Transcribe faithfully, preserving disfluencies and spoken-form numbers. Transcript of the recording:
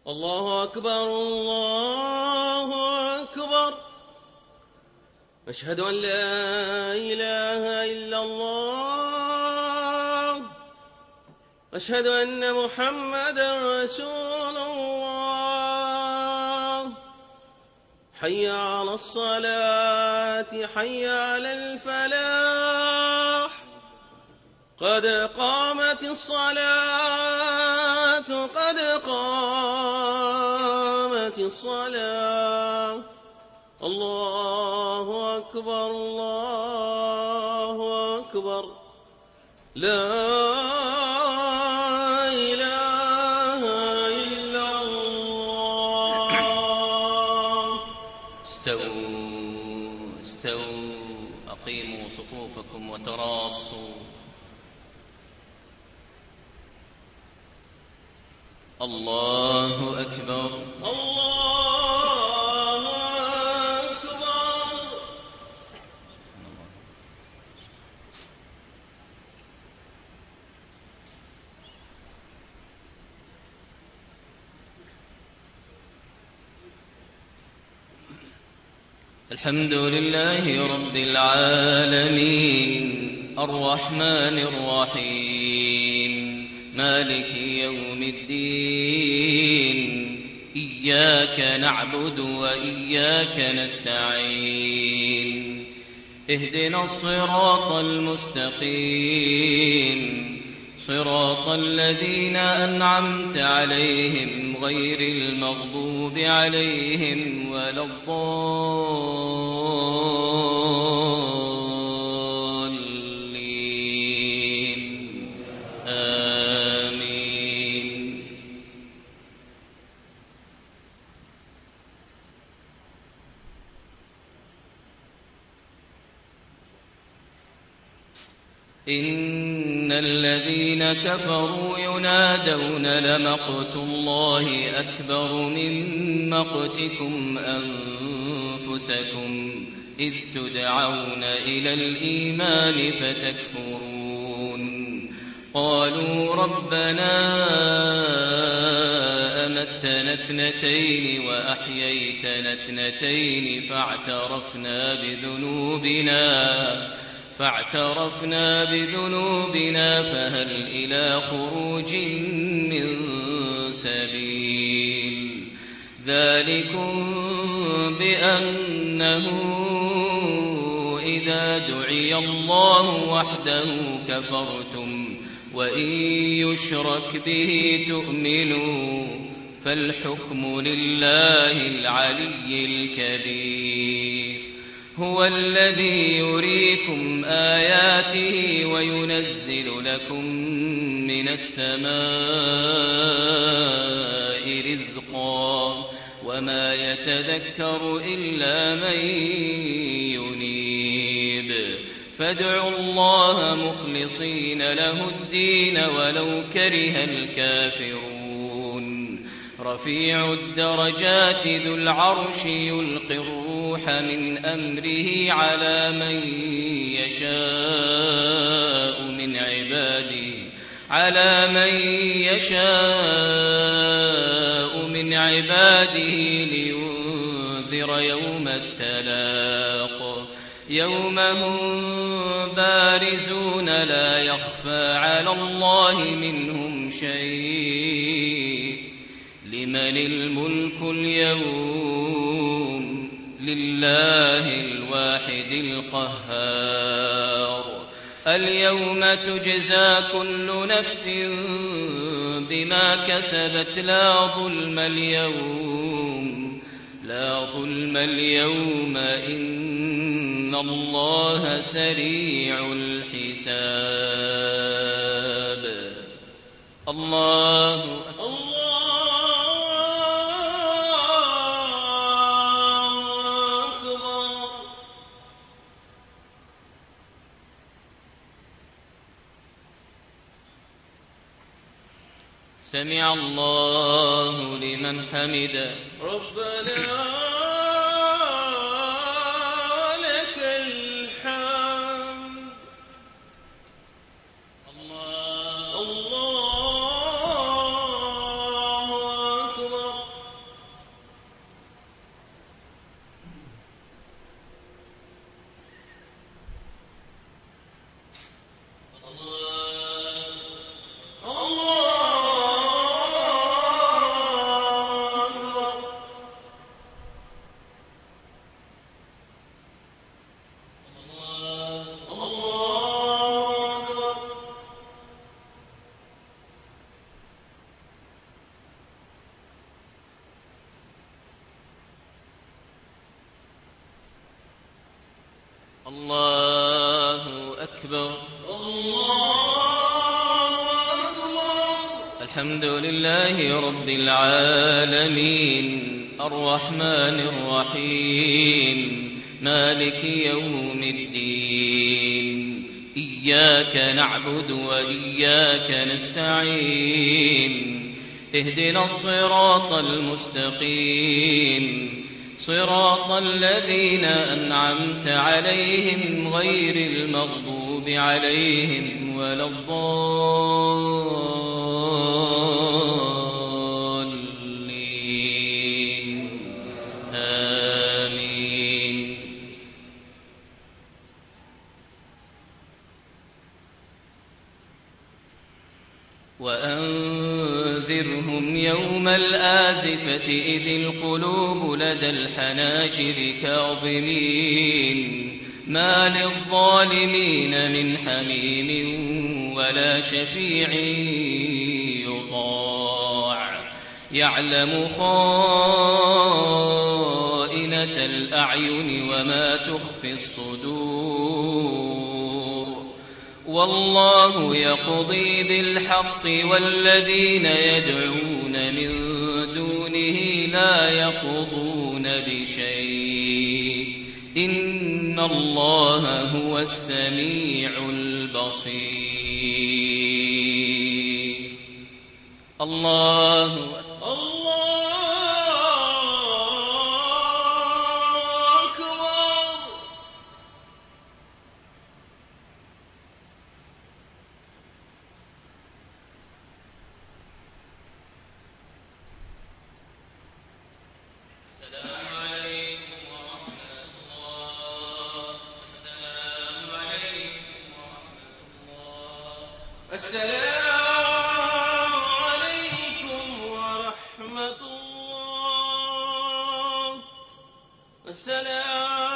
الله أكبر الله أكبر. أشهد أن لا إله إلا الله. أشهد أن محمدا رسول الله. حي على الصلاة حي على الفلاح. قد قامت الصلاة قد قامت الصلاة. الله أكبر الله أكبر. لا إله إلا الله. استووا استووا أقيموا صفوفكم وتراصوا. الله أكبر الله أكبر. الحمد لله رب العالمين الرحمن الرحيم مالك يوم الدين. إياك نعبد وإياك نستعين. اهدنا الصراط المستقيم صراط الذين أنعمت عليهم غير المغضوب عليهم ولا الضالين. آمين. إن الذين كفروا ينادون لمقت الله أكبر من مقتكم أنفسكم إذ تدعون إلى الإيمان فتكفرون. قالوا ربنا أمتنا اثنتين وأحييتنا اثنتين فاعترفنا بذنوبنا فاعترفنا بذنوبنا فهل إلى خروج من سبيل. ذلكم بأنه إذا دعي الله وحده كفرتم وإن يشرك به تؤمنوا فالحكم لله العلي الكبير. هو الذي يريكم آياته وينزل لكم من السماء رزقا وما يتذكر إلا من ينيب. فادعوا الله مخلصين له الدين ولو كره الكافرون. رفيع الدرجات ذو العرش يلقي الروح من أمره على من يشاء من عباده على من يشاء من عباده لينذر يوم التلاق. يوم هم بارزون لا يخفى على الله منهم شيء. لمن الملك اليوم؟ لله الواحد القهار. اليوم تجزى كل نفس بما كسبت لا ظلم اليوم لا ظلم اليوم إن الله سريع الحساب. الله الله أكبر. سمع الله لمن حمده. ربنا لك الحمد. الله الله أكبر. الله أكبر. الله أكبر. الحمد لله رب العالمين الرحمن الرحيم مالك يوم الدين إياك نعبد وإياك نستعين اهدنا الصراط المستقيم صراط الذين أنعمت عليهم غير المغضوب عليهم ولا الضالين آمين. وأنذرهم يوم الآزفة إذ القلوب لدى الحناجر كاظمين ما للظالمين من حميم ولا شفيع يطاع يعلم خائنة الأعين وما تخفي الصدور والله يقضي بالحق والذين يدعون من دونه لا يقضون بشيء إن الله هو السميع البصير. الله السلام عليكم ورحمة الله. السلام